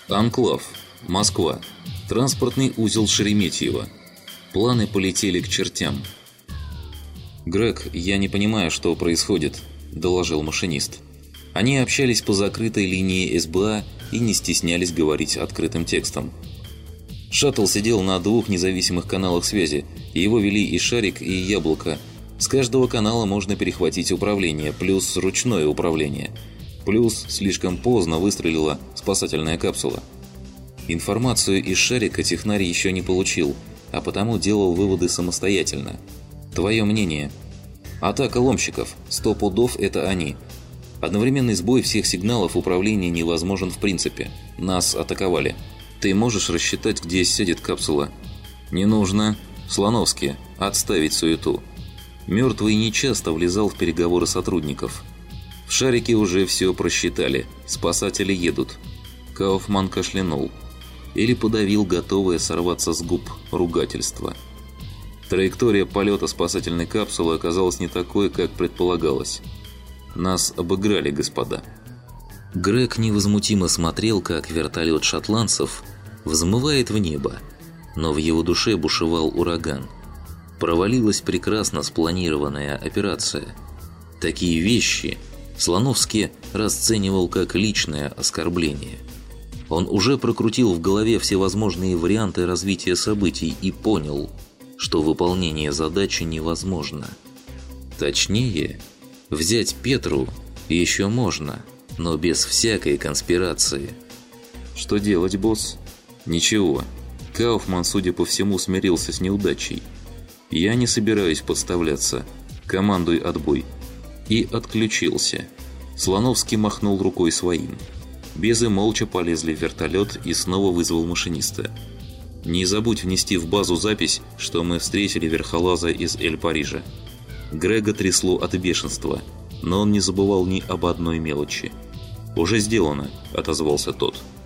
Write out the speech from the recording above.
Анклав. Москва. Транспортный узел Шереметьево. Планы полетели к чертям. «Грег, я не понимаю, что происходит», – доложил машинист. Они общались по закрытой линии СБА и не стеснялись говорить открытым текстом. Шаттл сидел на двух независимых каналах связи, и его вели и Шарик, и Яблоко. С каждого канала можно перехватить управление, плюс ручное управление. Плюс слишком поздно выстрелила спасательная капсула. Информацию из Шарика технарь еще не получил, а потому делал выводы самостоятельно. Твое мнение? Атака ломщиков. 100 пудов это они. Одновременный сбой всех сигналов управления невозможен в принципе. Нас атаковали. Ты можешь рассчитать, где сядет капсула? Не нужно. Слоновский. Отставить суету. Мертвый нечасто влезал в переговоры сотрудников. В Шарике уже все просчитали. Спасатели едут. Кауфман кашлянул. Или подавил готовое сорваться с губ ругательство. Траектория полета спасательной капсулы оказалась не такой, как предполагалось. Нас обыграли, господа. Грег невозмутимо смотрел, как вертолет шотландцев взмывает в небо, но в его душе бушевал ураган. Провалилась прекрасно спланированная операция. Такие вещи Слоновский расценивал как личное оскорбление. Он уже прокрутил в голове всевозможные варианты развития событий и понял, что выполнение задачи невозможно. Точнее, взять Петру еще можно, но без всякой конспирации. Что делать, босс? Ничего. Кауфман, судя по всему, смирился с неудачей. Я не собираюсь подставляться. Командуй отбой. И отключился. Слоновский махнул рукой своим. Безы молча полезли в вертолет и снова вызвал машиниста. «Не забудь внести в базу запись, что мы встретили верхолаза из Эль-Парижа». Грега трясло от бешенства, но он не забывал ни об одной мелочи. «Уже сделано», – отозвался тот.